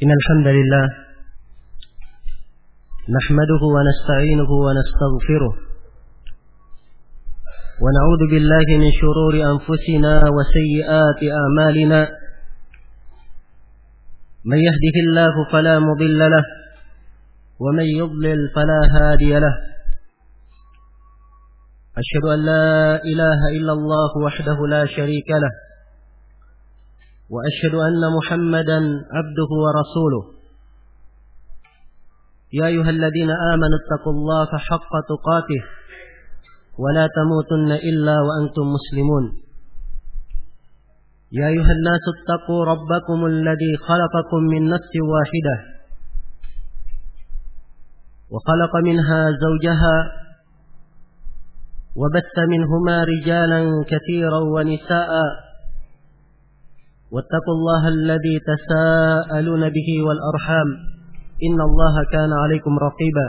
إن الحمد لله نحمده ونستعينه ونستغفره ونعوذ بالله من شرور أنفسنا وسيئات أعمالنا من يهده الله فلا مضل له ومن يضلل فلا هادي له أشهد أن لا إله إلا الله وحده لا شريك له وأشهد أن محمدا عبده ورسوله يا أيها الذين آمنوا اتقوا الله حق تقاته ولا تموتن إلا وأنتم مسلمون يا أيها الناس اتقوا ربكم الذي خلقكم من نفس واحدة وخلق منها زوجها وبث منهما رجالا كثيرا ونساء واتقوا الله الذي تساءلون به والأرحام إن الله كان عليكم رقيبا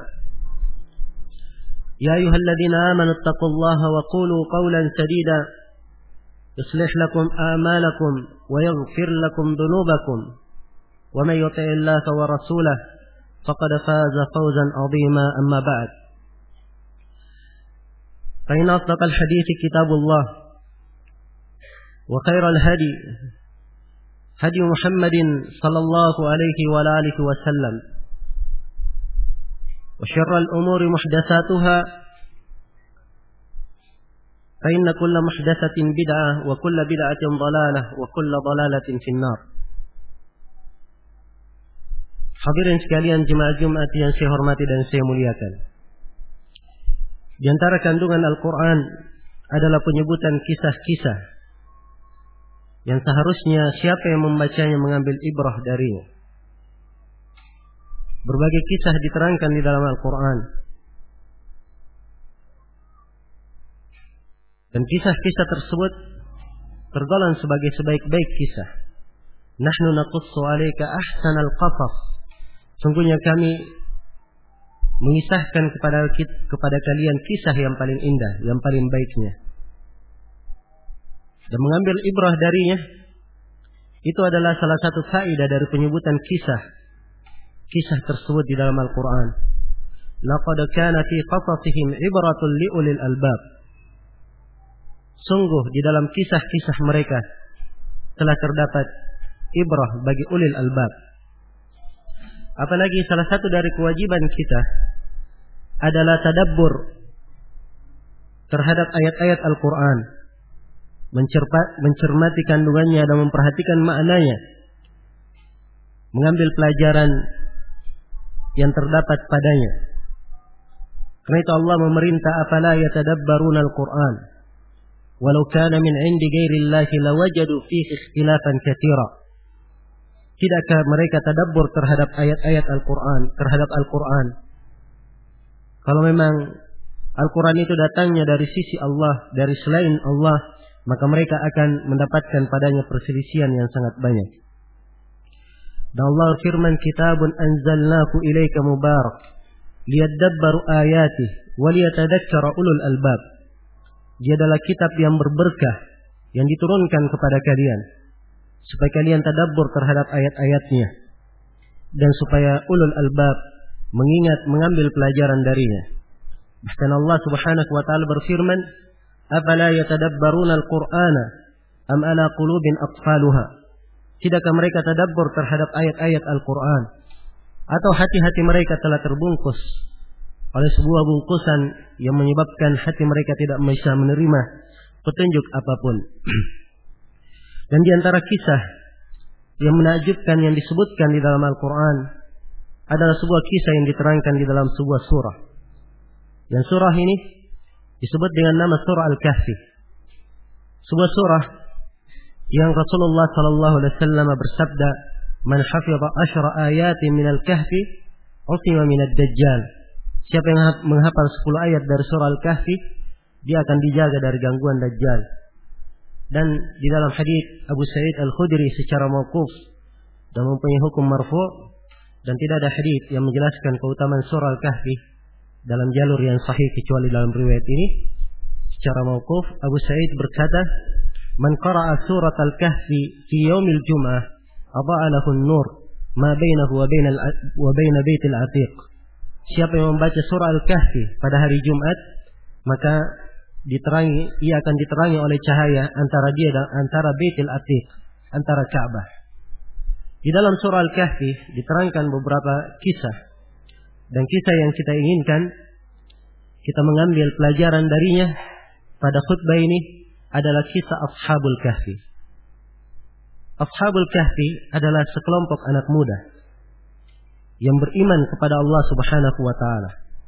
يا أيها الذين آمنوا اتقوا الله وقولوا قولا سديدا يصلح لكم أعمالكم ويغفر لكم ذنوبكم ومن يطع الله ورسوله فقد فاز فوزا عظيما أما بعد فإن أصدق الحديث كتاب الله وخير الهدي هدي محمد صلى الله عليه وآله وسلم وشر الأمور محدثاتها فإن كل محدثة بدعة وكل بدعة ضلالة وكل ضلالة في النار. Hadirin sekalian jemaah Jumat yang saya hormati dan saya muliakan. Di antara kandungan Al-Quran adalah penyebutan kisah-kisah yang seharusnya siapa yang membacanya mengambil ibrah darinya. Berbagai kisah diterangkan di dalam Al-Quran. Dan kisah-kisah tersebut tergolong sebagai sebaik-baik kisah. Nahnu naqussu 'alaika ahsanal qasas. Sungguhnya kami mengisahkan kepada kalian kisah yang paling indah, yang paling baiknya. Dan mengambil ibrah darinya itu adalah salah satu faedah dari penyebutan kisah tersebut di dalam Al-Quran. Laqad kana fi qasasihim ibratun liulil albab. Sungguh di dalam kisah-kisah mereka telah terdapat ibrah bagi ulil albab. Apalagi salah satu dari kewajiban kita adalah tadabbur terhadap ayat-ayat Al-Quran, mencermati kandungannya dan memperhatikan maknanya, mengambil pelajaran yang terdapat padanya. Karena itu Allah memerintah, afala yatadabbaruna al-Quran walau kana min 'indi ghairillahi lawajadu fihi ikhtilafan katsira. Tidakkah mereka tadabbur terhadap ayat-ayat Al-Quran, terhadap Al-Quran? Kalau memang Al-Quran itu datangnya dari sisi Allah, dari selain Allah, maka mereka akan mendapatkan padanya perselisihan yang sangat banyak. Dan Allah firman, kitabun anzalnahu ilaika mubarak liyadabbaru ayatih wa liyatadzakkara ulul albab. Dia adalah kitab yang berberkah yang diturunkan kepada kalian supaya kalian tadabbur terhadap ayat-ayatnya dan supaya ulul albab mengingat, mengambil pelajaran darinya. Bahkan Allah Subhanahu wa taala berfirman, afala yatadabbaruna al-Qur'ana am ala qulubin aqfaluha. Tidakkah mereka tadabbur terhadap ayat-ayat Al-Quran, atau hati-hati mereka telah terbungkus oleh sebuah bungkusan yang menyebabkan hati mereka tidak bisa menerima petunjuk apapun. Dan di antara kisah yang menakjubkan yang disebutkan di dalam Al-Quran adalah sebuah kisah yang diterangkan di dalam sebuah surah. Yang surah ini disebut dengan nama surah Al-Kahfi. Sebuah surah yang Rasulullah sallallahu alaihi wasallam bersabda, "Man hafiza 10 ayatin minal kahfi, usima minad dajjal." Siapa yang menghafal 10 ayat dari surah Al-Kahfi, dia akan dijaga dari gangguan dajjal. Dan di dalam hadis Abu Sa'id Al-Khudri secara mauquf dan mempunyai hukum marfu', dan tidak ada hadis yang menjelaskan keutamaan surah Al-Kahfi dalam jalur yang sahih kecuali dalam riwayat ini. Secara mauquf Abu Sa'id berkata, "Man qara'a surat Al-Kahfi fi yaumil Jum'ah adha'a lahu an-nur ma bainahu wa baina baitil atiq. Siapa yang membaca surah Al-Kahfi pada hari Jumat, maka ia akan diterangi oleh cahaya antara dia dan antara Baitul Atiq, antara Ka'bah. Di dalam surah Al-Kahfi diterangkan beberapa kisah, dan kisah yang kita inginkan kita mengambil pelajaran darinya pada khutbah ini adalah kisah Ashabul Kahfi. Ashabul Kahfi adalah sekelompok anak muda yang beriman kepada Allah Subhanahu wa taala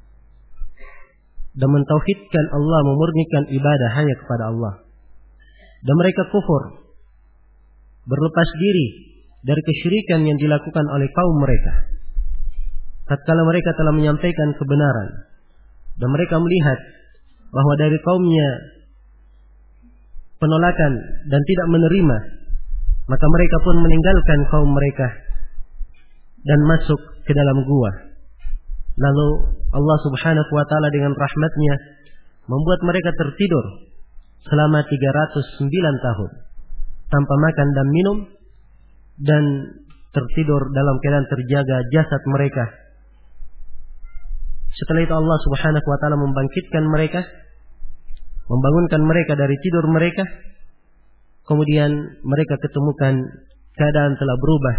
dan mentauhidkan Allah, memurnikan ibadah hanya kepada Allah. Dan mereka kufur, berlepas diri dari kesyirikan yang dilakukan oleh kaum mereka. Tatkala mereka telah menyampaikan kebenaran dan mereka melihat bahwa dari kaumnya penolakan dan tidak menerima, maka mereka pun meninggalkan kaum mereka dan masuk ke dalam gua. Lalu Allah Subhanahu wa taala dengan rahmatnya membuat mereka tertidur selama 309 tahun tanpa makan dan minum, dan tertidur dalam keadaan terjaga jasad mereka. Setelah itu Allah Subhanahu wa taala membangkitkan mereka, membangunkan mereka dari tidur mereka. Kemudian mereka ketemukan keadaan telah berubah.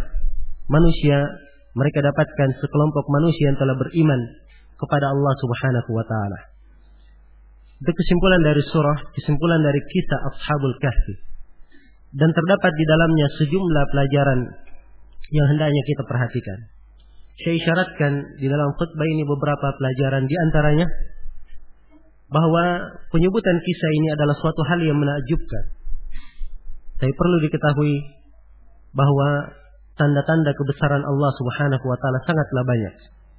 Mereka dapatkan sekelompok manusia yang telah beriman kepada Allah Subhanahu wa taala. Itu kesimpulan dari surah, kesimpulan dari kisah Ashabul Kahfi. Dan terdapat di dalamnya sejumlah pelajaran yang hendaknya kita perhatikan. Saya isyaratkan di dalam khutbah ini beberapa pelajaran, di antaranya bahwa penyebutan kisah ini adalah suatu hal yang menakjubkan. Tapi perlu diketahui bahwa tanda-tanda kebesaran Allah Subhanahu wa taala sangatlah banyak.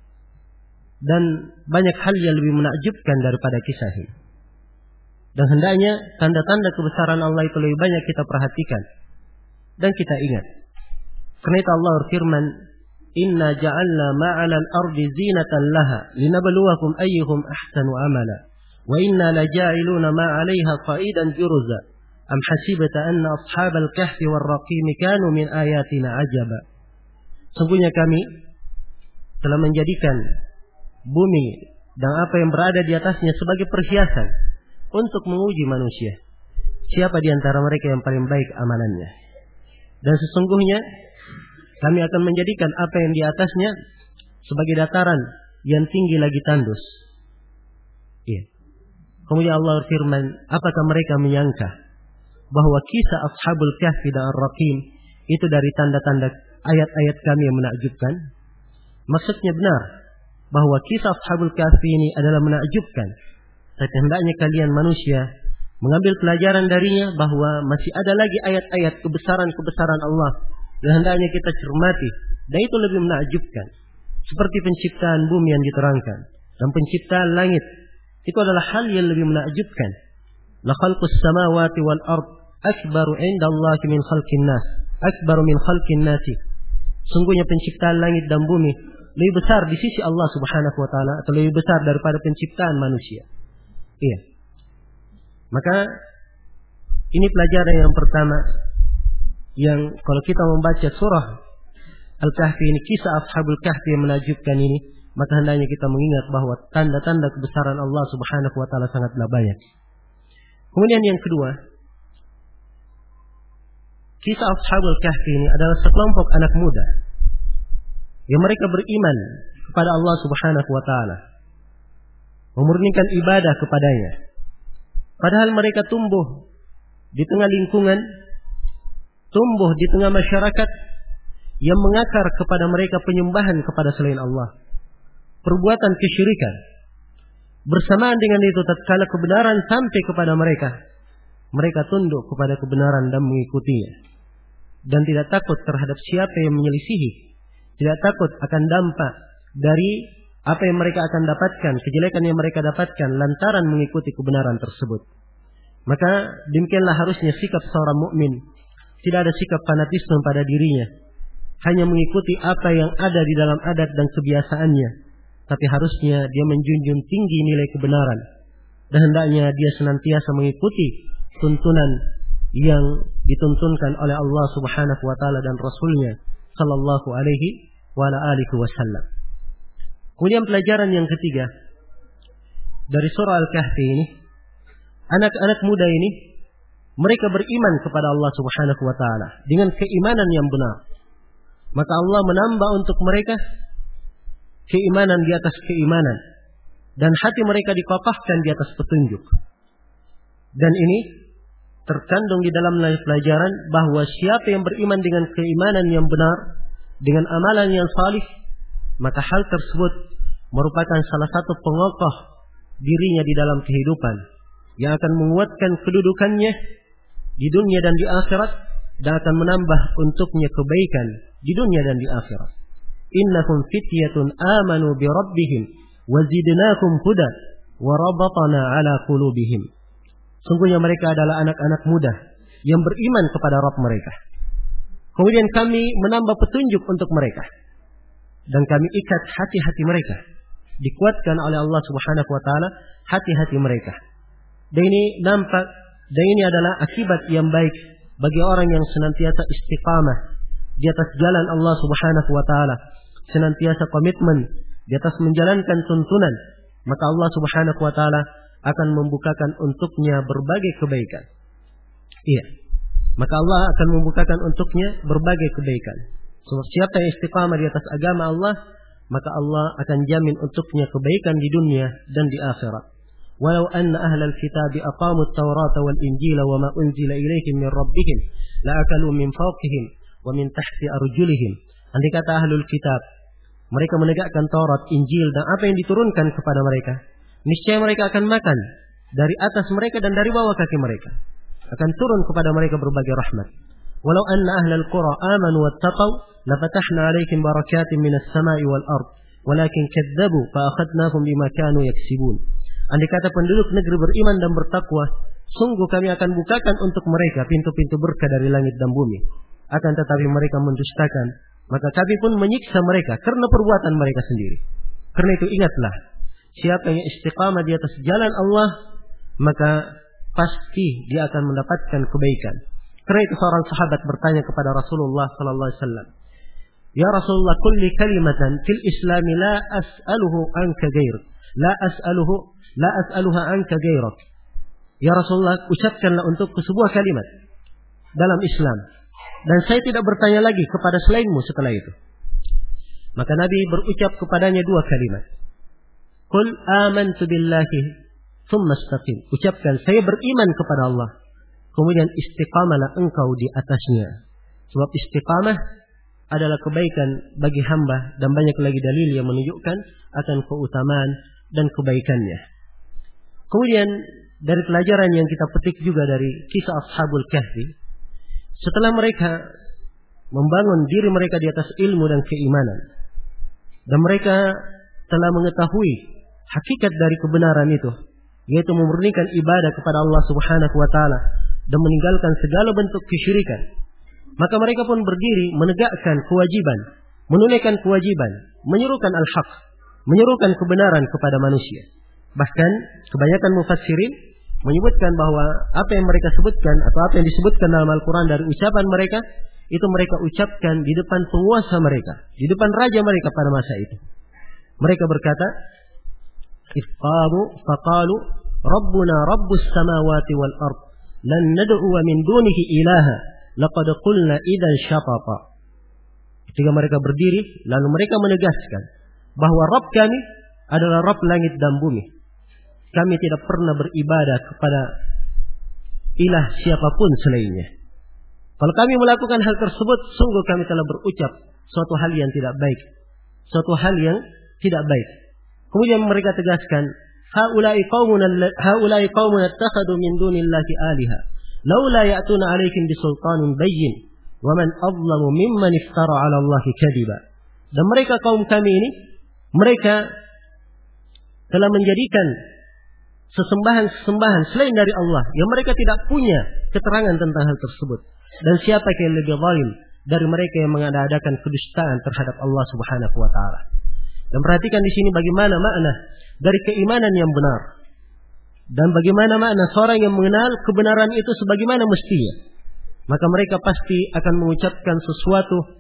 Dan banyak hal yang lebih menakjubkan daripada kisah ini. Dan hendaknya tanda-tanda kebesaran Allah itu lebih banyak kita perhatikan dan kita ingat. Karena itu Allah berfirman, "Inna ja'alna ma'alal ardi zinatan laha linabluwakum ayyuhum ahsanu amala wa inna laja'iluna ma'alaiha qa'idan juruza am hasibta anna ashabal kahfi war raqim kanu min ayatina ajaba." Sungguhnya kami telah menjadikan bumi dan apa yang berada di atasnya sebagai perhiasan untuk menguji manusia. Siapa di antara mereka yang paling baik amalannya? Dan sesungguhnya kami akan menjadikan apa yang di atasnya sebagai dataran yang tinggi lagi tandus. Iya. Kemudian Allah berfirman, apakah mereka menyangka bahwa kisah Ashabul Kahfi dan Ar-Raqim itu dari tanda-tanda ayat-ayat kami yang menakjubkan? Maksudnya benar bahwa kisah Ashabul Kahfi ini adalah menakjubkan. Tapi hendaknya kalian manusia mengambil pelajaran darinya bahwa masih ada lagi ayat-ayat kebesaran-kebesaran Allah yang hendaknya kita cermati, dan itu lebih menakjubkan. Seperti penciptaan bumi yang diterangkan dan penciptaan langit, itu adalah hal yang lebih menakjubkan. La khalqus samawati wal ard akbaru 'inda Allah min khalqin nas, akbaru min khalqin nasi. Sungguhnya penciptaan langit dan bumi lebih besar di sisi Allah Subhanahu wa taala, atau lebih besar daripada penciptaan manusia. Iya. Maka ini pelajaran yang pertama, yang kalau kita membaca surah Al-Kahfi ini, kisah Ashabul Kahfi yang menakjubkan ini, maka hendaknya kita mengingat bahwa tanda-tanda kebesaran Allah Subhanahu wa taala sangatlah banyak. Kemudian yang kedua, kisah Ashabul Kahfi ini adalah sekelompok anak muda yang mereka beriman kepada Allah Subhanahu wa taala, memurnikan ibadah kepadanya. Padahal mereka tumbuh di tengah lingkungan, tumbuh di tengah masyarakat yang mengakar kepada mereka penyembahan kepada selain Allah, perbuatan kesyirikan. Bersamaan dengan itu, tatkala kebenaran sampai kepada mereka, mereka tunduk kepada kebenaran dan mengikutinya, dan tidak takut terhadap siapa yang menyelisihi, tidak takut akan dampak dari apa yang mereka akan dapatkan, kejelekan yang mereka dapatkan lantaran mengikuti kebenaran tersebut. Maka demikianlah harusnya sikap seorang mukmin. Tidak ada sikap fanatisme pada dirinya, hanya mengikuti apa yang ada di dalam adat dan kebiasaannya. Tapi harusnya dia menjunjung tinggi nilai kebenaran, dan hendaknya dia senantiasa mengikuti tuntunan yang dituntunkan oleh Allah Subhanahu wa taala dan Rasulnya sallallahu alaihi wa ala alihi wasallam. Kemudian pelajaran yang ketiga dari surah Al-Kahfi ini, anak-anak muda ini mereka beriman kepada Allah Subhanahu wa taala dengan keimanan yang benar. Maka Allah menambah untuk mereka keimanan di atas keimanan dan hati mereka dikokohkan di atas petunjuk. Dan ini terkandung di dalam pelajaran bahwa siapa yang beriman dengan keimanan yang benar, dengan amalan yang salih, maka hal tersebut merupakan salah satu pengokoh dirinya di dalam kehidupan yang akan menguatkan kedudukannya di dunia dan di akhirat, dan akan menambah untuknya kebaikan di dunia dan di akhirat. Innahum fityatun amanu bi rabbihim wa zidnakum huda wa rabatna ala qulubihim. Sungguhnya mereka adalah anak-anak muda yang beriman kepada Rabb mereka. Kemudian kami menambah petunjuk untuk mereka, dan kami ikat hati-hati mereka, dikuatkan oleh Allah Subhanahu wa taala hati-hati mereka. Dan ini adalah akibat yang baik bagi orang yang senantiasa istiqamah di atas jalan Allah Subhanahu wa taala, senantiasa komitmen di atas menjalankan tuntunan, maka Allah Subhanahu wa taala akan membukakan untuknya berbagai kebaikan. Iya. Maka Allah akan membukakan untuknya berbagai kebaikan. Siapa yang istiqamah di atas agama Allah, maka Allah akan jamin untuknya kebaikan di dunia dan di akhirat. Walau anna ahlal kitab aqamu at-taurata wal injila wa ma unzila ilaihim min rabbihim la akalu min fawqihim wa min tahti arjulihim. Andai kata ahlul kitab mereka menegakkan Taurat, Injil dan apa yang diturunkan kepada mereka, niscaya mereka akan makan dari atas mereka dan dari bawah kaki mereka. Akan turun kepada mereka berbagai rahmat. Walau anna ahlal qura amanu wattaqaw lafatahna alaihim barakatin minas sama'i wal ard walakin kadzabu fa akhadnahum bima kanu yaksibun. Andai kata penduduk negeri beriman dan bertakwa, sungguh kami akan bukakan untuk mereka pintu-pintu berkah dari langit dan bumi. Akan tetapi mereka mendustakan, maka kami pun menyiksa mereka karena perbuatan mereka sendiri. Karena itu ingatlah, siapa yang istiqamah di atas jalan Allah, maka pasti dia akan mendapatkan kebaikan. Karena itu seorang sahabat bertanya kepada Rasulullah sallallahu alaihi wasallam, "Ya Rasulullah, kulli kalimatan fil Islam la as'aluhu anka ghairak. La as'aluha anka ghairak." Ya Rasulullah, ucapkanlah untukku sebuah kalimat dalam Islam, dan saya tidak bertanya lagi kepada selainmu setelah itu. Maka Nabi berucap kepadanya dua kalimat. Qul amantu billahi thumma istaqim. Ucapkan, saya beriman kepada Allah, kemudian istiqamalah engkau di atasnya. Sebab istiqamah adalah kebaikan bagi hamba, dan banyak lagi dalil yang menunjukkan akan keutamaan dan kebaikannya. Kemudian dari pelajaran yang kita petik juga dari kisah Ashabul Kahfi, setelah mereka membangun diri mereka di atas ilmu dan keimanan, dan mereka telah mengetahui hakikat dari kebenaran itu, yaitu memurnikan ibadah kepada Allah Subhanahu wa taala dan meninggalkan segala bentuk kesyirikan, maka mereka pun berdiri menegakkan kewajiban, menunaikan kewajiban, menyerukan al-haq, menyerukan kebenaran kepada manusia. Bahkan kebanyakan mufassirin menyebutkan bahwa apa yang mereka sebutkan atau apa yang disebutkan dalam Al-Quran dari ucapan mereka, itu mereka ucapkan di depan penguasa mereka, di depan raja mereka pada masa itu. Mereka berkata, "Ifqamu faqalu Rabbuna Rabbus samawati wal ard lan nad'u min dunihi ilaha laqad qulna idzan syatata." Ketika mereka berdiri, lalu mereka menegaskan bahwa Rabb kami adalah Rabb langit dan bumi. Kami tidak pernah beribadah kepada ilah siapapun selainnya. Kalau kami melakukan hal tersebut, sungguh kami telah berucap suatu hal yang tidak baik. Suatu hal yang tidak baik. Kemudian mereka tegaskan, haula'i qaumun ittakhadhu min dunillahi aliha laula ya'tuna 'alaikum bisultanin bayyin wa man adlamu mimman iftara 'ala Allahi kadiba. Dan mereka kaum kami ini, mereka telah menjadikan sesembahan selain dari Allah yang mereka tidak punya keterangan tentang hal tersebut. Dan siapa yang lebih zalim dari mereka yang mengadakan kedustaan terhadap Allah Subhanahu wa taala. Dan perhatikan di sini bagaimana makna dari keimanan yang benar, dan bagaimana makna seorang yang mengenal kebenaran itu sebagaimana mestinya. Maka mereka pasti akan mengucapkan sesuatu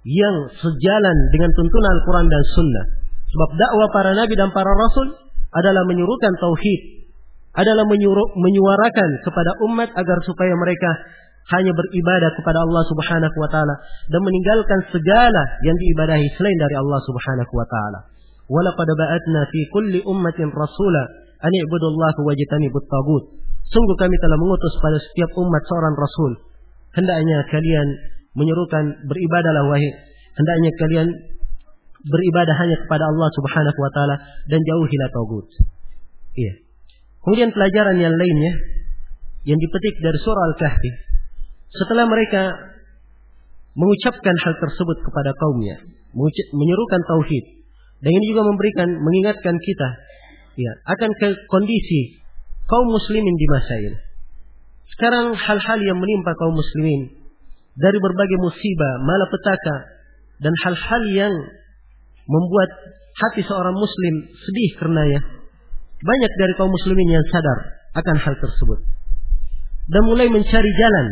yang sejalan dengan tuntunan Al-Quran dan Sunnah. Sebab dakwah para nabi dan para rasul adalah menyuruhkan tauhid, adalah menyuarakan kepada umat agar supaya mereka hanya beribadah kepada Allah Subhanahu wa taala dan meninggalkan segala yang diibadahi selain dari Allah Subhanahu wa taala. Wa laqad ba'atna fi kulli ummatin rasula an i'budullaha wajtanibut taghut. Sungguh kami telah mengutus pada setiap umat seorang rasul. Hendaknya kalian menyerukan beribadahlah wahai. Hendaknya kalian beribadah hanya kepada Allah Subhanahu wa taala dan jauhilah taghut. Iya. Kemudian pelajaran yang lainnya yang dipetik dari surah Al-Kahfi, setelah mereka mengucapkan hal tersebut kepada kaumnya, menyerukan tauhid, dan ini juga mengingatkan kita ya akan kondisi kaum muslimin di masa ini. Sekarang hal-hal yang menimpa kaum muslimin dari berbagai musibah, malapetaka, dan hal-hal yang membuat hati seorang muslim sedih karenanya. Banyak dari kaum muslimin yang sadar akan hal tersebut dan mulai mencari jalan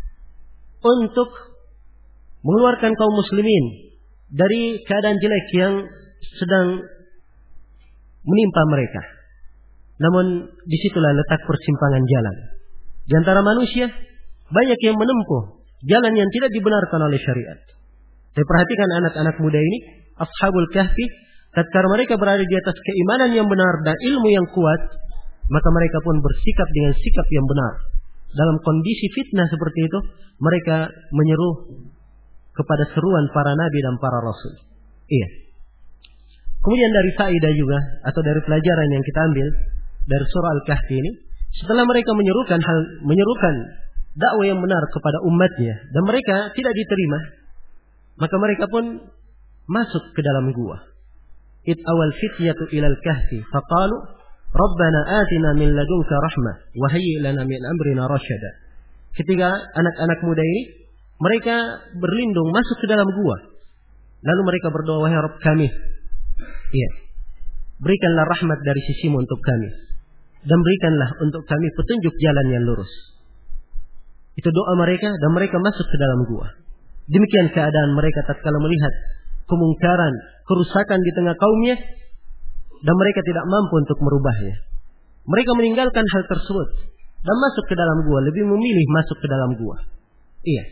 untuk mengeluarkan kaum muslimin dari keadaan jelek yang sedang menimpa mereka. Namun disitulah letak persimpangan jalan. Di antara manusia banyak yang menempuh jalan yang tidak dibenarkan oleh syariat. Saya perhatikan anak-anak muda ini, Ashabul Kahfi, tatkala mereka berada di atas keimanan yang benar dan ilmu yang kuat, maka mereka pun bersikap dengan sikap yang benar. Dalam kondisi fitnah seperti itu, mereka menyeru kepada seruan para nabi dan para rasul. Iya. Kemudian dari faedah juga atau dari pelajaran yang kita ambil dari surah Al-Kahfi ini, setelah mereka menyerukan dakwah yang benar kepada umatnya dan mereka tidak diterima, maka mereka pun masuk ke dalam gua. Id awal fityatu ilal kahfi faqalu Rabbana atina min ladunka rahmah wa hayyi' lana min amrina rasyada. Ketika anak-anak muda ini mereka berlindung masuk ke dalam gua, lalu mereka berdoa, wahai Rabb kami, iya, berikanlah rahmat dari sisimu untuk kami dan berikanlah untuk kami petunjuk jalan yang lurus. Itu doa mereka dan mereka masuk ke dalam gua. Demikian keadaan mereka tatkala melihat kemungkaran, kerusakan di tengah kaumnya dan mereka tidak mampu untuk merubahnya. Mereka meninggalkan hal tersebut dan masuk ke dalam gua, lebih memilih masuk ke dalam gua. Iya.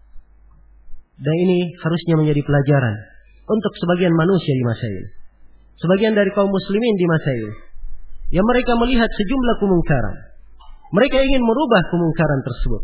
Dan ini harusnya menjadi pelajaran untuk sebagian manusia di masa ini. Sebagian dari kaum muslimin di masa ini yang mereka melihat sejumlah kemungkaran. Mereka ingin merubah kemungkaran tersebut.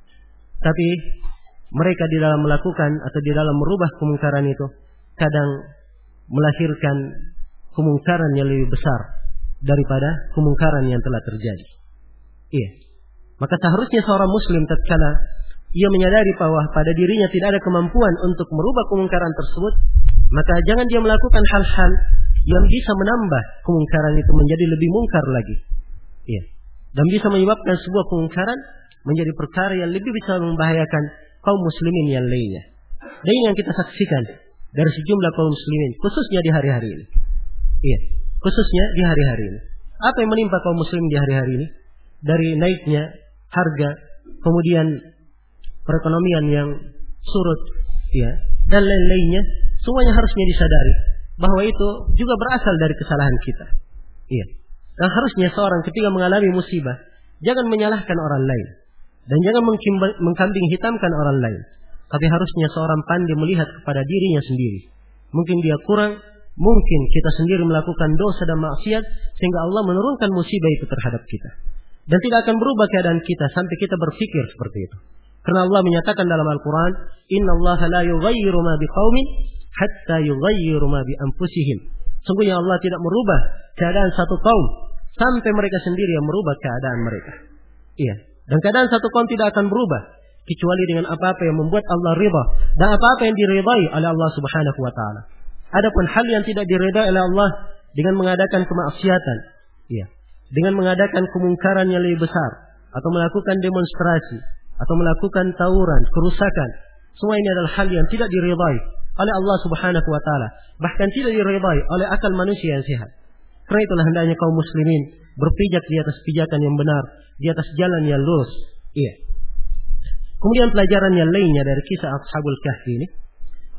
Tapi mereka di dalam melakukan atau di dalam merubah kemungkaran itu kadang melahirkan kemungkaran yang lebih besar daripada kemungkaran yang telah terjadi. Iya. Maka seharusnya seorang muslim tatkala ia menyadari bahwa pada dirinya tidak ada kemampuan untuk merubah kemungkaran tersebut, maka jangan dia melakukan hal-hal yang bisa menambah kemungkaran itu menjadi lebih mungkar lagi. Iya. Dan bisa menyebabkan sebuah kemungkaran menjadi perkara yang lebih bisa membahayakan kaum muslimin yang lainnya. Dan ini yang kita saksikan dari sejumlah kaum muslimin, khususnya di hari-hari ini. Iya, khususnya di hari-hari ini. Apa yang menimpa kaum muslimin di hari-hari ini? Dari naiknya harga, kemudian perekonomian yang surut, ya, dan lain-lainnya, semuanya harusnya disadari bahwa itu juga berasal dari kesalahan kita. Iya. Dan harusnya seorang ketika mengalami musibah, jangan menyalahkan orang lain dan jangan mengkambing hitamkan orang lain. Tapi harusnya seorang pandai melihat kepada dirinya sendiri. Mungkin dia kurang, mungkin kita sendiri melakukan dosa dan maksiat sehingga Allah menurunkan musibah itu terhadap kita. Dan tidak akan berubah keadaan kita sampai kita berpikir seperti itu. Karena Allah menyatakan dalam Al-Quran, Innallaha la yughayyiru ma biqaumin hatta yughayyiru ma bi anfusihim. Sungguhnya Allah tidak merubah keadaan satu kaum sampai mereka sendiri yang merubah keadaan mereka. Iya. Dan keadaan satu kaum tidak akan berubah kecuali dengan apa-apa yang membuat Allah ridha dan apa-apa yang diridai oleh Allah Subhanahu wa taala. Adapun hal yang tidak diridai oleh Allah dengan mengadakan kemaksiatan, iya, dengan mengadakan kemungkaran yang lebih besar atau melakukan demonstrasi atau melakukan tawuran, kerusakan, semua ini adalah hal yang tidak diridai oleh Allah Subhanahu wa taala, bahkan tidak diridai oleh akal manusia yang sehat. Karena itulah hendaknya kaum muslimin berpijak di atas pijakan yang benar, di atas jalan yang lurus. Iya. Kemudian pelajaran yang lainnya dari kisah Ashabul Kahfi ini,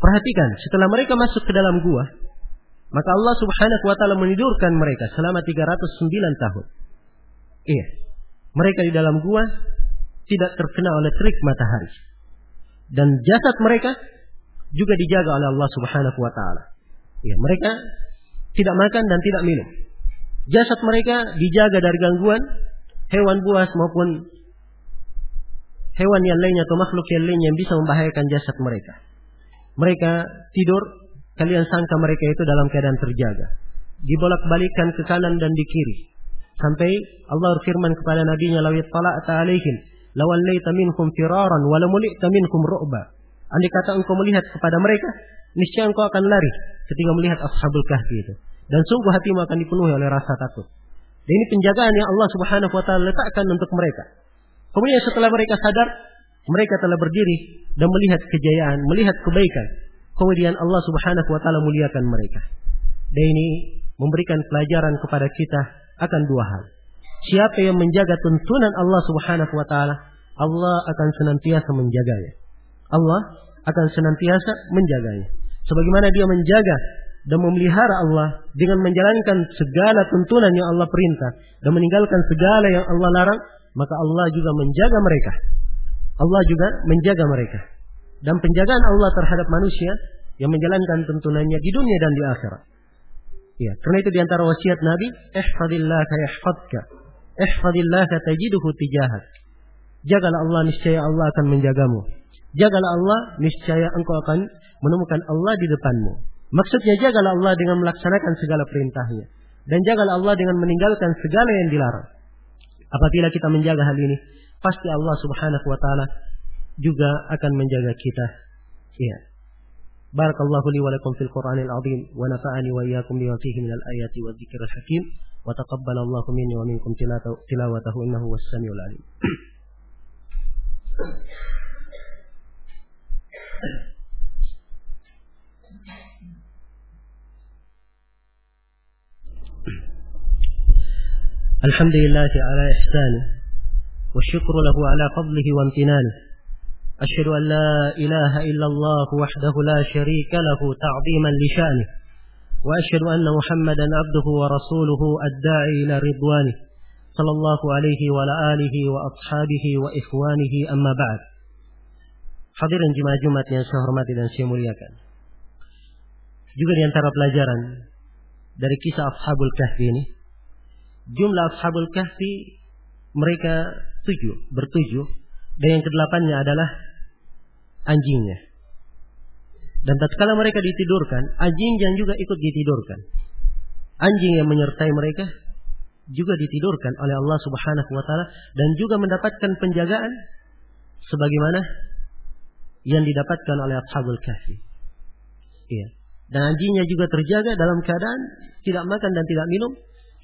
Perhatikan, setelah mereka masuk ke dalam gua, maka Allah Subhanahu wa taala menidurkan mereka selama 309 tahun. Iya. Mereka di dalam gua tidak terkena oleh terik matahari. Dan jasad mereka juga dijaga oleh Allah Subhanahu wa taala. Iya, mereka tidak makan dan tidak minum. Jasad mereka dijaga dari gangguan hewan buas maupun hewan yang lainnya atau makhluk yang lainnya yang bisa membahayakan jasad mereka. Mereka tidur, kalian sangka mereka itu dalam keadaan terjaga. Dibolak-balikkan ke kanan dan di kiri. Sampai Allah berfirman kepada nabinya, "Law ittala'ta 'alaihim lawallaita minhum firaran wa lamulita minhum ru'ba." Andai kata engkau melihat kepada mereka, niscaya engkau akan lari ketika melihat Ashabul Kahfi itu. Dan sungguh hatimu akan dipenuhi oleh rasa takut. Dan ini penjagaan yang Allah Subhanahu wa taala letakkan untuk mereka. Kemudian setelah mereka sadar, mereka telah berdiri dan melihat kejayaan, melihat kebaikan. Kemudian Allah Subhanahu wa taala muliakan mereka. Dan ini memberikan pelajaran kepada kita akan dua hal. Siapa yang menjaga tuntunan Allah Subhanahu wa taala, Allah akan senantiasa menjaganya. Allah akan senantiasa menjaganya. Sebagaimana dia menjaga dan memelihara Allah dengan menjalankan segala tuntunan yang Allah perintah dan meninggalkan segala yang Allah larang, maka Allah juga menjaga mereka. Allah juga menjaga mereka. Dan penjagaan Allah terhadap manusia yang menjalankan tuntunannya di dunia dan di akhirat. Ya, karena itu di antara wasiat Nabi, ihfadillah yahfadka, ihfadillah tajiduhu tijahak. Jagalah Allah, niscaya Allah akan menjagamu. Jagalah Allah, niscaya engkau akan menemukan Allah di depanmu. Maksudnya jagalah Allah dengan melaksanakan segala perintahnya. Dan jagalah Allah dengan meninggalkan segala yang dilarang. Apabila kita menjaga hal ini, pasti Allah Subhanahu wa taala juga akan menjaga kita. Ya. Barakallahu li wa lakum fil Qur'anil 'azim wa nafa'ani wa iyyakum bima fihi minal ayati wadh-dhikril hakim wa taqabbalallahu minni wa minkum tilawatahu innahu was-sami'ul 'alim. Alhamdulillahi ala ihsanihi wa syukru lahu ala fadlihi wa amtinanihi. أشهد أن لا إله إلا الله وحده لا شريك له تعظيما لشأنه وأشهد أن محمدا عبده ورسوله الداعي إلى رضوانه صلى الله عليه وعلى آله وأصحابه وإخوانه أما بعد. Hadirin jemaah Jumat yang saya hormati dan saya muliakan. Juga di antara pelajaran dari kisah Ashabul Kahfi ini, jumlah Ashabul Kahfi mereka bertujuh, dan yang kedelapannya adalah anjingnya. Dan tatkala mereka ditidurkan, anjing yang juga ikut ditidurkan. Anjing yang menyertai mereka juga ditidurkan oleh Allah Subhanahu wa taala dan juga mendapatkan penjagaan sebagaimana yang didapatkan oleh Ashabul Kahfi. Iya. Dan anjingnya juga terjaga dalam keadaan tidak makan dan tidak minum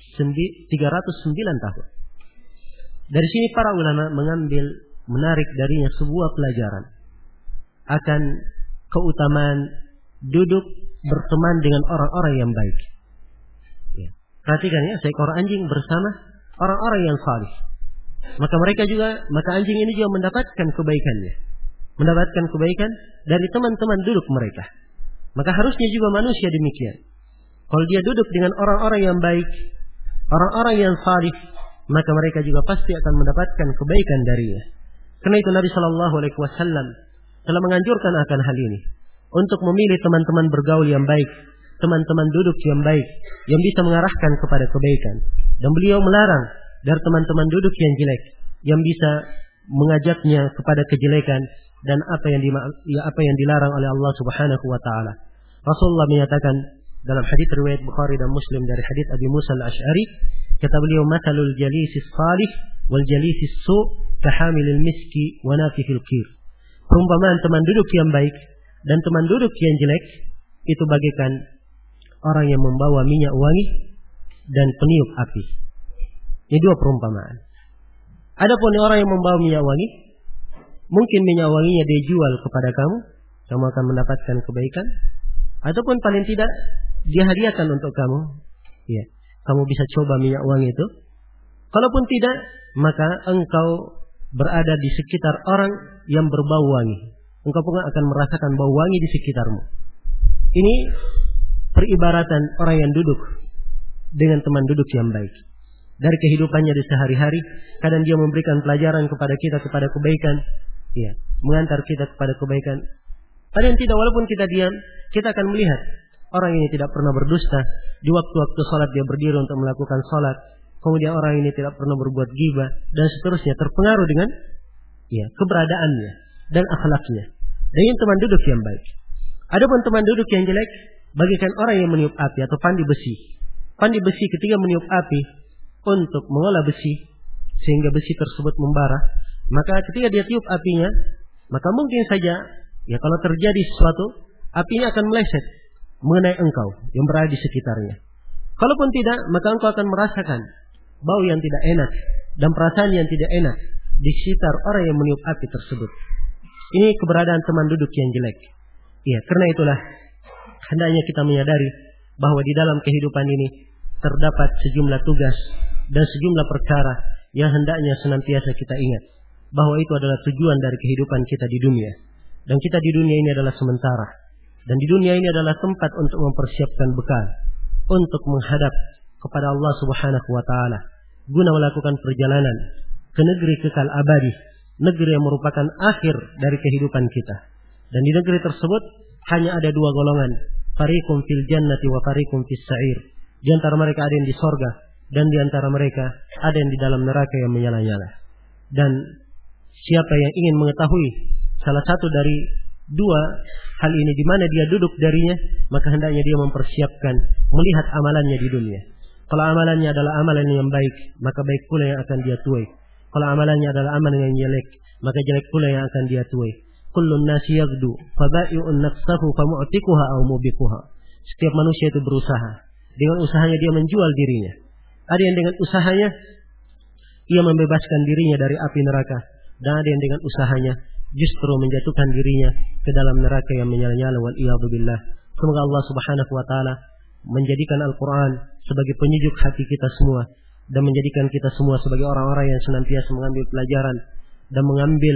309 tahun. Dari sini para ulama menarik darinya sebuah pelajaran akan keutamaan duduk berteman dengan orang-orang yang baik. Ya. Perhatikan ya, seekor anjing bersama orang-orang yang salih. Maka anjing ini juga mendapatkan kebaikannya. Mendapatkan kebaikan dari teman-teman duduk mereka. Maka harusnya juga manusia demikian. Kalau dia duduk dengan orang-orang yang baik, orang-orang yang salih, maka mereka juga pasti akan mendapatkan kebaikan darinya. Karena itu Nabi Shallallahu Alaihi Wasallam telah menganjurkan akan hal ini untuk memilih teman-teman bergaul yang baik, teman-teman duduk yang baik, yang bisa mengarahkan kepada kebaikan. Dan beliau melarang dari teman-teman duduk yang jelek, yang bisa mengajaknya kepada kejelekan dan apa yang dilarang oleh Allah Subhanahu Wa Taala. Rasulullah menyatakan dalam hadits riwayat Bukhari dan Muslim dari hadits Abi Musa al-Ash'ari, kata beliau, "Mathalul jalisis salih wal jalisis su' kahamilil miski wa nafihil qir." Perumpamaan teman duduk yang baik dan teman duduk yang jelek itu bagaikan orang yang membawa minyak wangi dan peniup api. Ini dua perumpamaan. Adapun orang yang membawa minyak wangi, mungkin minyak wanginya dia jual kepada kamu akan mendapatkan kebaikan, ataupun paling tidak dia hadiahkan untuk kamu. Ya, kamu bisa coba minyak wangi itu. Kalaupun tidak, maka engkau berada di sekitar orang yang berbau wangi. engkau pun akan merasakan bau wangi di sekitarmu. Ini peribaratan orang yang duduk dengan teman duduk yang baik. Dari kehidupannya di sehari-hari, kadang dia memberikan pelajaran kepada kita kepada kebaikan, ya, mengantar kita kepada kebaikan. Kadang tidak, walaupun kita diam, kita akan melihat orang ini tidak pernah berdusta. Di waktu-waktu salat dia berdiri untuk melakukan salat. Kemudian orang ini tidak pernah berbuat ghibah dan seterusnya, terpengaruh dengan keberadaannya dan akhlaknya. Dan ini teman duduk yang baik. Adapun teman duduk yang jelek, bagikan orang yang meniup api atau pandi besi. Pandi besi ketika meniup api untuk mengolah besi sehingga besi tersebut membara, maka ketika dia tiup apinya, maka mungkin saja kalau terjadi sesuatu, apinya akan meleset mengenai engkau yang berada di sekitarnya. Kalaupun tidak, maka engkau akan merasakan bau yang tidak enak dan perasaan yang tidak enak di sekitar orang yang meniup api tersebut. Ini keberadaan teman duduk yang jelek. Karena itulah hendaknya kita menyadari bahwa di dalam kehidupan ini terdapat sejumlah tugas dan sejumlah perkara yang hendaknya senantiasa kita ingat bahwa itu adalah tujuan dari kehidupan kita di dunia. Dan kita di dunia ini adalah sementara. Dan di dunia ini adalah tempat untuk mempersiapkan bekal untuk menghadap kepada Allah Subhanahu wa taala guna melakukan perjalanan ke negeri kekal abadi, negeri yang merupakan akhir dari kehidupan kita. Dan di negeri tersebut hanya ada dua golongan, fariqum fil jannati wa fariqum fis sa'ir. Di antara mereka ada yang di sorga dan di antara mereka ada yang di dalam neraka yang menyala-nyala. Dan siapa yang ingin mengetahui salah satu dari dua hal ini di mana dia duduk darinya, maka hendaknya dia mempersiapkan melihat amalannya di dunia. Kalau amalannya adalah amalan yang baik, maka baik pula yang akan dia tuai. Kalau amalannya adalah amalan yang jelek, maka jelek pula yang akan dia tuai. Kullun nasi yaghdu fabai'un nafsahu famu'tikuha aw mubiquha. Setiap manusia itu berusaha. Dengan usahanya dia menjual dirinya. Ada yang dengan usahanya ia membebaskan dirinya dari api neraka, dan ada yang dengan usahanya justru menjatuhkan dirinya ke dalam neraka yang menyala-nyala, wal iyadu billah. Semoga Allah Subhanahu wa taala menjadikan Al-Qur'an sebagai penyejuk hati kita semua dan menjadikan kita semua sebagai orang-orang yang senantiasa mengambil pelajaran dan mengambil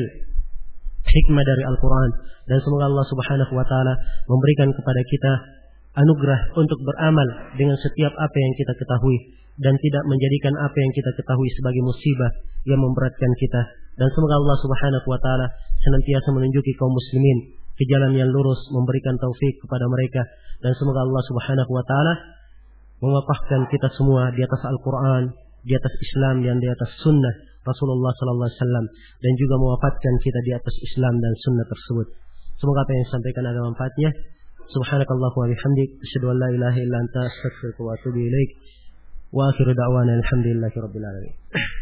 hikmah dari Al-Qur'an. Dan semoga Allah Subhanahu wa taala memberikan kepada kita anugerah untuk beramal dengan setiap apa yang kita ketahui dan tidak menjadikan apa yang kita ketahui sebagai musibah yang memberatkan kita. Dan semoga Allah Subhanahu wa taala senantiasa menunjuki kaum muslimin ke jalan yang lurus, memberikan taufik kepada mereka. Dan semoga Allah Subhanahu wa taala mewafaqkan kita semua di atas Al-Qur'an, di atas Islam dan di atas sunnah Rasulullah sallallahu alaihi wasallam, dan juga mewafatkan kita di atas Islam dan sunnah tersebut. Semoga apa yang disampaikan ada manfaatnya. Subhanakallah wa bihamdik, asyhadu an la ilaha illa anta, astaghfiruka wa atubu ilaik. Wa akhiru da'wana alhamdulillahi rabbil alamin.